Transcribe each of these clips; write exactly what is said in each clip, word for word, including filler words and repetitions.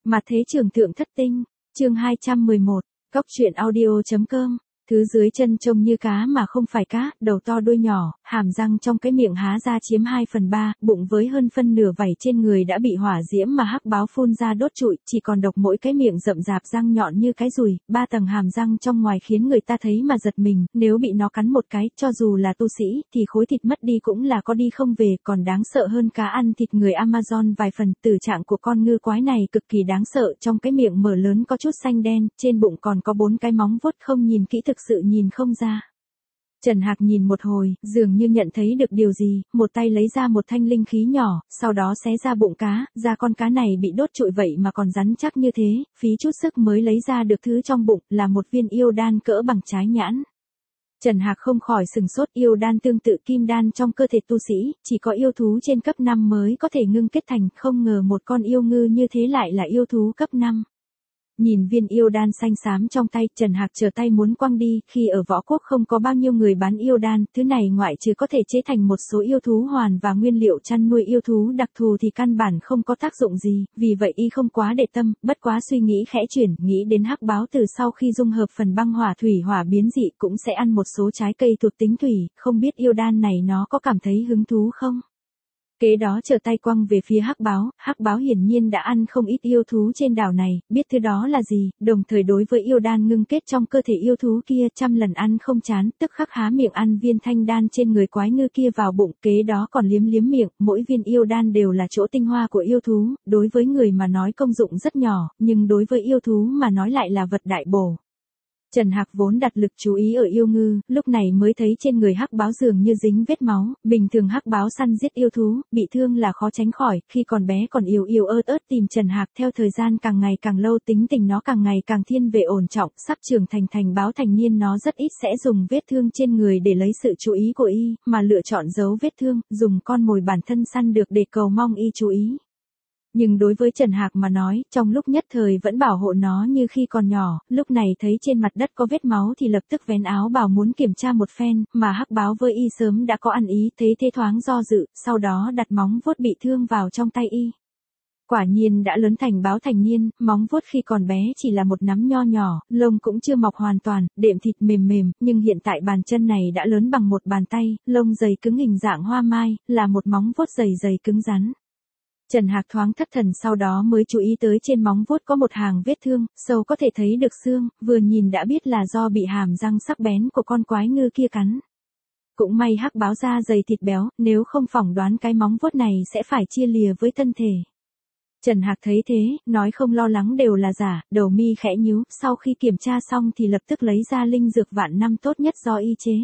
Mặt thế trường thượng thất tinh, chương hai trăm mười một, Cóc truyện audio chấm com. Thứ dưới chân trông như cá mà không phải cá, đầu to đuôi nhỏ, hàm răng trong cái miệng há ra chiếm hai phần ba, bụng với hơn phân nửa vảy trên người đã bị hỏa diễm mà hắc báo phun ra đốt trụi, chỉ còn độc mỗi cái miệng rậm rạp răng nhọn như cái dùi, ba tầng hàm răng trong ngoài khiến người ta thấy mà giật mình, nếu bị nó cắn một cái, cho dù là tu sĩ, thì khối thịt mất đi cũng là có đi không về, còn đáng sợ hơn cá ăn thịt người Amazon vài phần. Tử trạng của con ngư quái này cực kỳ đáng sợ, trong cái miệng mở lớn có chút xanh đen, trên bụng còn có bốn cái móng vuốt, không nhìn kỹ thực sự nhìn không ra. Trần Hạc nhìn một hồi, dường như nhận thấy được điều gì, một tay lấy ra một thanh linh khí nhỏ, sau đó xé ra bụng cá, da con cá này bị đốt trụi vậy mà còn rắn chắc như thế, phí chút sức mới lấy ra được thứ trong bụng, là một viên yêu đan cỡ bằng trái nhãn. Trần Hạc không khỏi sừng sốt, yêu đan tương tự kim đan trong cơ thể tu sĩ, chỉ có yêu thú trên cấp năm mới có thể ngưng kết thành, không ngờ một con yêu ngư như thế lại là yêu thú cấp năm. Nhìn viên yêu đan xanh xám trong tay, Trần Hạc trở tay muốn quăng đi, khi ở võ quốc không có bao nhiêu người bán yêu đan, thứ này ngoại trừ có thể chế thành một số yêu thú hoàn và nguyên liệu chăn nuôi yêu thú đặc thù thì căn bản không có tác dụng gì, vì vậy y không quá để tâm, bất quá suy nghĩ khẽ chuyển, nghĩ đến hắc báo từ sau khi dung hợp phần băng hỏa thủy hỏa biến dị cũng sẽ ăn một số trái cây thuộc tính thủy, không biết yêu đan này nó có cảm thấy hứng thú không? Kế đó trở tay quăng về phía hắc báo, hắc báo hiển nhiên đã ăn không ít yêu thú trên đảo này, biết thứ đó là gì, đồng thời đối với yêu đan ngưng kết trong cơ thể yêu thú kia trăm lần ăn không chán, tức khắc há miệng ăn viên thanh đan trên người quái ngư kia vào bụng, kế đó còn liếm liếm miệng, mỗi viên yêu đan đều là chỗ tinh hoa của yêu thú, đối với người mà nói công dụng rất nhỏ, nhưng đối với yêu thú mà nói lại là vật đại bổ. Trần Hạc vốn đặt lực chú ý ở yêu ngư, lúc này mới thấy trên người hắc báo dường như dính vết máu, bình thường hắc báo săn giết yêu thú, bị thương là khó tránh khỏi, khi còn bé còn yếu yếu ớt ớt tìm Trần Hạc, theo thời gian càng ngày càng lâu tính tình nó càng ngày càng thiên về ổn trọng, sắp trưởng thành thành báo thành niên nó rất ít sẽ dùng vết thương trên người để lấy sự chú ý của y, mà lựa chọn giấu vết thương, dùng con mồi bản thân săn được để cầu mong y chú ý. Nhưng đối với Trần Hạc mà nói, trong lúc nhất thời vẫn bảo hộ nó như khi còn nhỏ, lúc này thấy trên mặt đất có vết máu thì lập tức vén áo bào muốn kiểm tra một phen, mà hắc báo với y sớm đã có ăn ý, thế thế thoáng do dự, sau đó đặt móng vuốt bị thương vào trong tay y. Quả nhiên đã lớn thành báo thành niên, móng vuốt khi còn bé chỉ là một nắm nho nhỏ, lông cũng chưa mọc hoàn toàn, đệm thịt mềm mềm, nhưng hiện tại bàn chân này đã lớn bằng một bàn tay, lông dày cứng hình dạng hoa mai, là một móng vuốt dày dày cứng rắn. Trần Hạc thoáng thất thần, sau đó mới chú ý tới trên móng vuốt có một hàng vết thương, sâu có thể thấy được xương, vừa nhìn đã biết là do bị hàm răng sắc bén của con quái ngư kia cắn. Cũng may hắc báo da dày thịt béo, nếu không phỏng đoán cái móng vuốt này sẽ phải chia lìa với thân thể. Trần Hạc thấy thế, nói không lo lắng đều là giả, đầu mi khẽ nhíu, sau khi kiểm tra xong thì lập tức lấy ra linh dược vạn năm tốt nhất do y chế.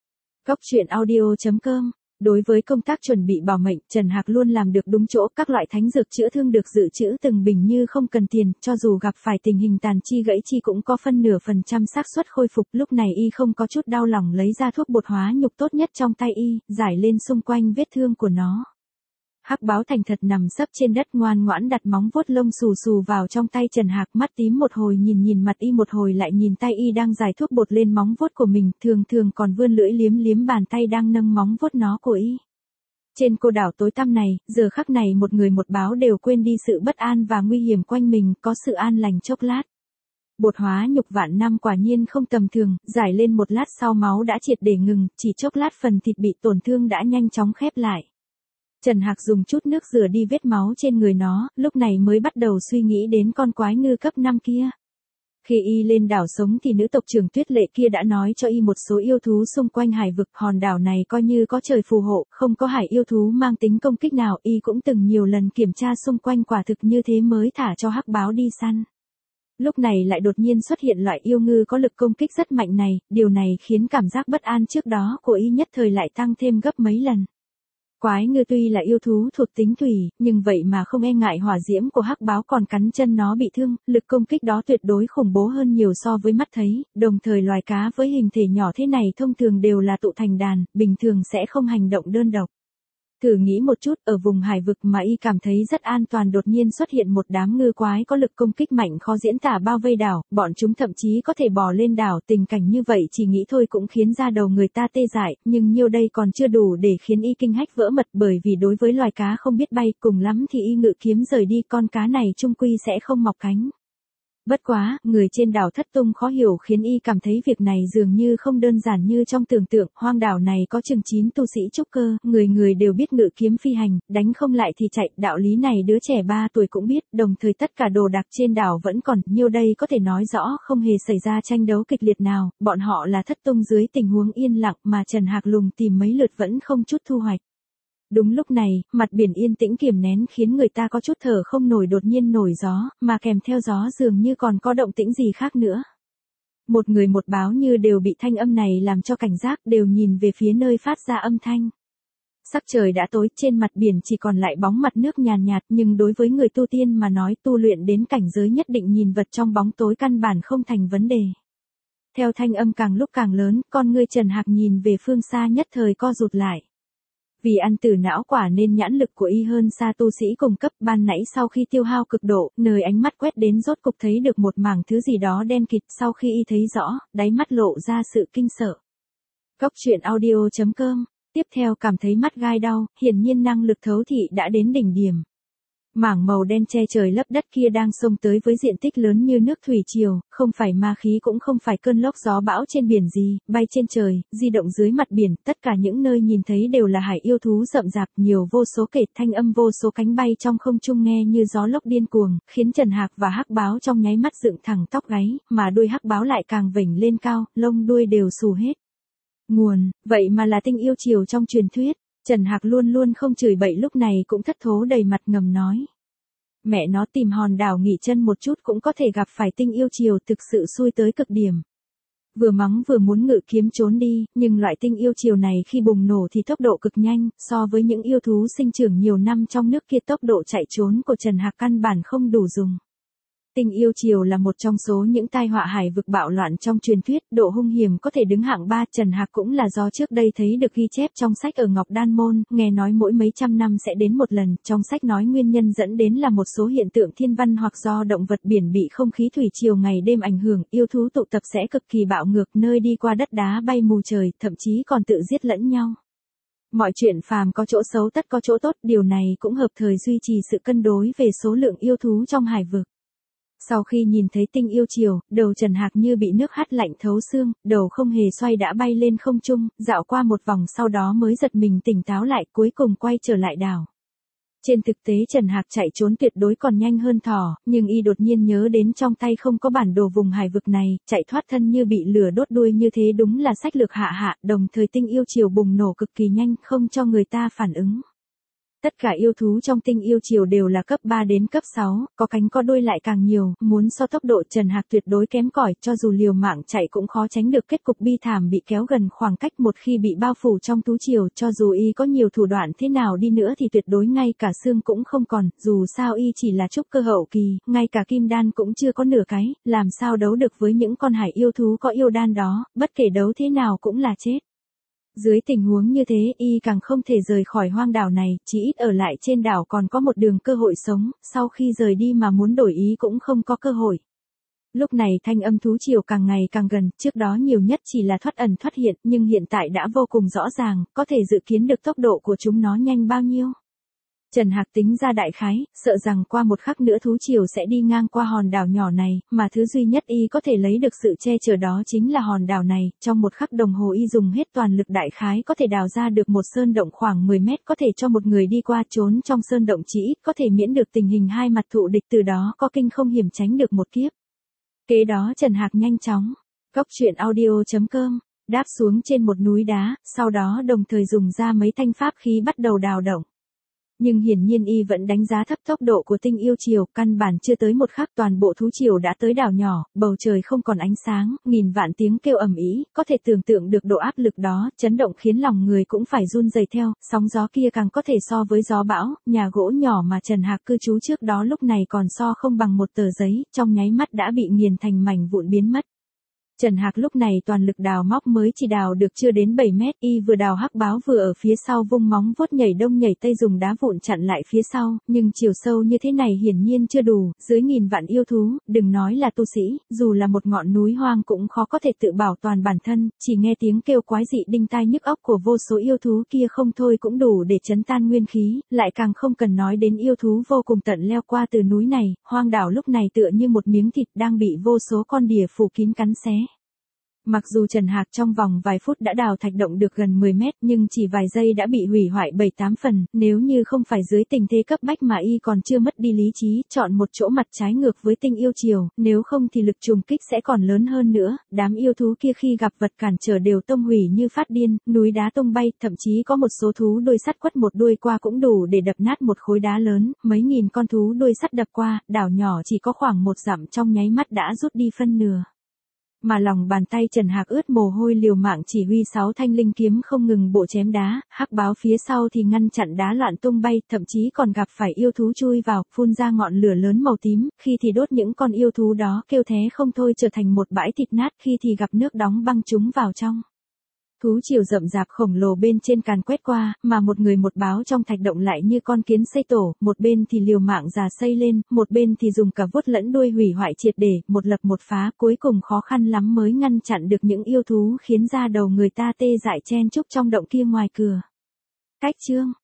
Cóc truyện audio chấm com. Đối với công tác chuẩn bị bảo mệnh, Trần Hạc luôn làm được đúng chỗ, các loại thánh dược chữa thương được dự trữ từng bình như không cần tiền, cho dù gặp phải tình hình tàn chi gãy chi cũng có phân nửa phần trăm xác suất khôi phục, lúc này y không có chút đau lòng lấy ra thuốc bột hóa nhục tốt nhất trong tay y, rải lên xung quanh vết thương của nó. Hắc báo thành thật nằm sấp trên đất ngoan ngoãn đặt móng vuốt lông xù xù vào trong tay Trần Hạc, mắt tím một hồi nhìn nhìn mặt y một hồi lại nhìn tay y đang rải thuốc bột lên móng vuốt của mình, thường thường còn vươn lưỡi liếm liếm bàn tay đang nâng móng vuốt nó của y. Trên cô đảo tối tăm này, giờ khắc này một người một báo đều quên đi sự bất an và nguy hiểm quanh mình, có sự an lành chốc lát. Bột hóa nhục vạn năm quả nhiên không tầm thường, rải lên một lát sau máu đã triệt để ngừng, chỉ chốc lát phần thịt bị tổn thương đã nhanh chóng khép lại. Trần Hạc dùng chút nước rửa đi vết máu trên người nó, lúc này mới bắt đầu suy nghĩ đến con quái ngư cấp năm kia. Khi y lên đảo sống thì nữ tộc trưởng Tuyết Lệ kia đã nói cho y một số yêu thú xung quanh hải vực, hòn đảo này coi như có trời phù hộ, không có hải yêu thú mang tính công kích nào, y cũng từng nhiều lần kiểm tra xung quanh quả thực như thế mới thả cho hắc báo đi săn. Lúc này lại đột nhiên xuất hiện loại yêu ngư có lực công kích rất mạnh này, điều này khiến cảm giác bất an trước đó của y nhất thời lại tăng thêm gấp mấy lần. Quái ngư tuy là yêu thú thuộc tính thủy, nhưng vậy mà không e ngại hỏa diễm của hắc báo còn cắn chân nó bị thương, lực công kích đó tuyệt đối khủng bố hơn nhiều so với mắt thấy, đồng thời loài cá với hình thể nhỏ thế này thông thường đều là tụ thành đàn, bình thường sẽ không hành động đơn độc. Thử nghĩ một chút, ở vùng hải vực mà y cảm thấy rất an toàn đột nhiên xuất hiện một đám ngư quái có lực công kích mạnh khó diễn tả bao vây đảo, bọn chúng thậm chí có thể bò lên đảo, tình cảnh như vậy chỉ nghĩ thôi cũng khiến da đầu người ta tê dại, nhưng nhiêu đây còn chưa đủ để khiến y kinh hách vỡ mật, bởi vì đối với loài cá không biết bay, cùng lắm thì y ngự kiếm rời đi, con cá này chung quy sẽ không mọc cánh. Bất quá, người trên đảo Thất Tung khó hiểu khiến y cảm thấy việc này dường như không đơn giản như trong tưởng tượng, hoang đảo này có chừng chín tu sĩ trúc cơ, người người đều biết ngự kiếm phi hành, đánh không lại thì chạy, đạo lý này đứa trẻ ba tuổi cũng biết, đồng thời tất cả đồ đạc trên đảo vẫn còn, nhiêu đây có thể nói rõ không hề xảy ra tranh đấu kịch liệt nào, bọn họ là Thất Tung dưới tình huống yên lặng mà Trần Hạc lùng tìm mấy lượt vẫn không chút thu hoạch. Đúng lúc này, mặt biển yên tĩnh kiềm nén khiến người ta có chút thở không nổi, đột nhiên nổi gió, mà kèm theo gió dường như còn có động tĩnh gì khác nữa. Một người một báo như đều bị thanh âm này làm cho cảnh giác, đều nhìn về phía nơi phát ra âm thanh. Sắc trời đã tối, trên mặt biển chỉ còn lại bóng mặt nước nhàn nhạt, nhưng đối với người tu tiên mà nói, tu luyện đến cảnh giới nhất định nhìn vật trong bóng tối căn bản không thành vấn đề. Theo thanh âm càng lúc càng lớn, con ngươi Trần Hạc nhìn về phương xa nhất thời co rụt lại. Vì ăn từ não quả nên nhãn lực của y hơn xa tu sĩ cùng cấp, ban nãy sau khi tiêu hao cực độ, nơi ánh mắt quét đến rốt cục thấy được một mảng thứ gì đó đen kịt, sau khi y thấy rõ, đáy mắt lộ ra sự kinh sợ. Cốc truyện audio chấm com, tiếp theo cảm thấy mắt gai đau, hiển nhiên năng lực thấu thị đã đến đỉnh điểm. Mảng màu đen che trời lấp đất kia đang xông tới với diện tích lớn như nước thủy triều, không phải ma khí cũng không phải cơn lốc gió bão trên biển gì, bay trên trời, di động dưới mặt biển, tất cả những nơi nhìn thấy đều là hải yêu thú rậm rạp, nhiều vô số kể, thanh âm vô số cánh bay trong không trung nghe như gió lốc điên cuồng, khiến Trần Hạc và Hắc Báo trong nháy mắt dựng thẳng tóc gáy, mà đuôi Hắc Báo lại càng vểnh lên cao, lông đuôi đều xù hết. Nguồn, vậy mà là tinh yêu triều trong truyền thuyết. Trần Hạc luôn luôn không chửi bậy, lúc này cũng thất thố đầy mặt ngầm nói. Mẹ nó, tìm hòn đảo nghỉ chân một chút cũng có thể gặp phải tinh yêu triều, thực sự xui tới cực điểm. Vừa mắng vừa muốn ngự kiếm trốn đi, nhưng loại tinh yêu triều này khi bùng nổ thì tốc độ cực nhanh, so với những yêu thú sinh trưởng nhiều năm trong nước kia, tốc độ chạy trốn của Trần Hạc căn bản không đủ dùng. Tinh yêu triều là một trong số những tai họa hải vực bạo loạn trong truyền thuyết, độ hung hiểm có thể đứng hạng ba, Trần Hạc cũng là do trước đây thấy được ghi chép trong sách ở Ngọc Đan Môn, nghe nói mỗi mấy trăm năm sẽ đến một lần, trong sách nói nguyên nhân dẫn đến là một số hiện tượng thiên văn hoặc do động vật biển bị không khí thủy triều ngày đêm ảnh hưởng, yêu thú tụ tập sẽ cực kỳ bạo ngược, nơi đi qua đất đá bay mù trời, thậm chí còn tự giết lẫn nhau. Mọi chuyện phàm có chỗ xấu tất có chỗ tốt, điều này cũng hợp thời duy trì sự cân đối về số lượng yêu thú trong hải vực. Sau khi nhìn thấy tinh yêu triều, đầu Trần Hạc như bị nước hắt lạnh thấu xương, đầu không hề xoay đã bay lên không trung, dạo qua một vòng sau đó mới giật mình tỉnh táo lại, cuối cùng quay trở lại đảo. Trên thực tế Trần Hạc chạy trốn tuyệt đối còn nhanh hơn thỏ, nhưng y đột nhiên nhớ đến trong tay không có bản đồ vùng hải vực này, chạy thoát thân như bị lửa đốt đuôi như thế đúng là sách lược hạ hạ, đồng thời tinh yêu triều bùng nổ cực kỳ nhanh, không cho người ta phản ứng. Tất cả yêu thú trong tinh yêu triều đều là cấp ba đến cấp sáu, có cánh có đuôi lại càng nhiều, muốn so tốc độ Trần Hạc tuyệt đối kém cỏi, cho dù liều mạng chạy cũng khó tránh được kết cục bi thảm bị kéo gần khoảng cách, một khi bị bao phủ trong thú triều, cho dù y có nhiều thủ đoạn thế nào đi nữa thì tuyệt đối ngay cả xương cũng không còn, dù sao y chỉ là trúc cơ hậu kỳ, ngay cả kim đan cũng chưa có nửa cái, làm sao đấu được với những con hải yêu thú có yêu đan đó, bất kể đấu thế nào cũng là chết. Dưới tình huống như thế, y càng không thể rời khỏi hoang đảo này, chỉ ít ở lại trên đảo còn có một đường cơ hội sống, sau khi rời đi mà muốn đổi ý cũng không có cơ hội. Lúc này thanh âm thú triều càng ngày càng gần, trước đó nhiều nhất chỉ là thoát ẩn thoát hiện, nhưng hiện tại đã vô cùng rõ ràng, có thể dự kiến được tốc độ của chúng nó nhanh bao nhiêu. Trần Hạc tính ra đại khái, sợ rằng qua một khắc nữa thú triều sẽ đi ngang qua hòn đảo nhỏ này, mà thứ duy nhất y có thể lấy được sự che chở đó chính là hòn đảo này, trong một khắc đồng hồ y dùng hết toàn lực đại khái có thể đào ra được một sơn động khoảng mười mét, có thể cho một người đi qua trốn trong sơn động chỉ ít có thể miễn được tình hình hai mặt thụ địch, từ đó có kinh không hiểm tránh được một kiếp. Kế đó Trần Hạc nhanh chóng, cốc truyện audio chấm com, đáp xuống trên một núi đá, sau đó đồng thời dùng ra mấy thanh pháp khí bắt đầu đào động. Nhưng hiển nhiên y vẫn đánh giá thấp tốc độ của tinh yêu triều, căn bản chưa tới một khắc toàn bộ thú triều đã tới đảo nhỏ, bầu trời không còn ánh sáng, nghìn vạn tiếng kêu ầm ĩ, có thể tưởng tượng được độ áp lực đó, chấn động khiến lòng người cũng phải run rẩy theo, sóng gió kia càng có thể so với gió bão, nhà gỗ nhỏ mà Trần Hạc cư trú trước đó lúc này còn so không bằng một tờ giấy, trong nháy mắt đã bị nghiền thành mảnh vụn biến mất. Trần Hạc lúc này toàn lực đào móc mới chỉ đào được chưa đến bảy mét, y vừa đào hắc báo vừa ở phía sau vung móng vuốt nhảy đông nhảy tây dùng đá vụn chặn lại phía sau, nhưng chiều sâu như thế này hiển nhiên chưa đủ, dưới nghìn vạn yêu thú, đừng nói là tu sĩ, dù là một ngọn núi hoang cũng khó có thể tự bảo toàn bản thân, chỉ nghe tiếng kêu quái dị đinh tai nhức óc của vô số yêu thú kia không thôi cũng đủ để chấn tan nguyên khí, lại càng không cần nói đến yêu thú vô cùng tận leo qua từ núi này, hoang đảo lúc này tựa như một miếng thịt đang bị vô số con đỉa phủ kín cắn xé. Mặc dù Trần Hạc trong vòng vài phút đã đào thạch động được gần mười mét nhưng chỉ vài giây đã bị hủy hoại bảy tám phần, nếu như không phải dưới tình thế cấp bách mà y còn chưa mất đi lý trí, chọn một chỗ mặt trái ngược với tinh yêu chiều, nếu không thì lực trùng kích sẽ còn lớn hơn nữa, đám yêu thú kia khi gặp vật cản trở đều tông hủy như phát điên, núi đá tung bay, thậm chí có một số thú đuôi sắt quất một đuôi qua cũng đủ để đập nát một khối đá lớn, mấy nghìn con thú đuôi sắt đập qua, đảo nhỏ chỉ có khoảng một dặm trong nháy mắt đã rút đi phân nửa. Mà lòng bàn tay Trần Hạc ướt mồ hôi liều mạng chỉ huy sáu thanh linh kiếm không ngừng bộ chém đá, hắc báo phía sau thì ngăn chặn đá loạn tung bay, thậm chí còn gặp phải yêu thú chui vào, phun ra ngọn lửa lớn màu tím, khi thì đốt những con yêu thú đó kêu thé không thôi trở thành một bãi thịt nát, khi thì gặp nước đóng băng chúng vào trong. Thú triều rậm rạp khổng lồ bên trên càn quét qua, mà một người một báo trong thạch động lại như con kiến xây tổ, một bên thì liều mạng già xây lên, một bên thì dùng cả vuốt lẫn đuôi hủy hoại triệt để, một lập một phá, cuối cùng khó khăn lắm mới ngăn chặn được những yêu thú khiến da đầu người ta tê dại chen chúc trong động kia ngoài cửa. Cách chương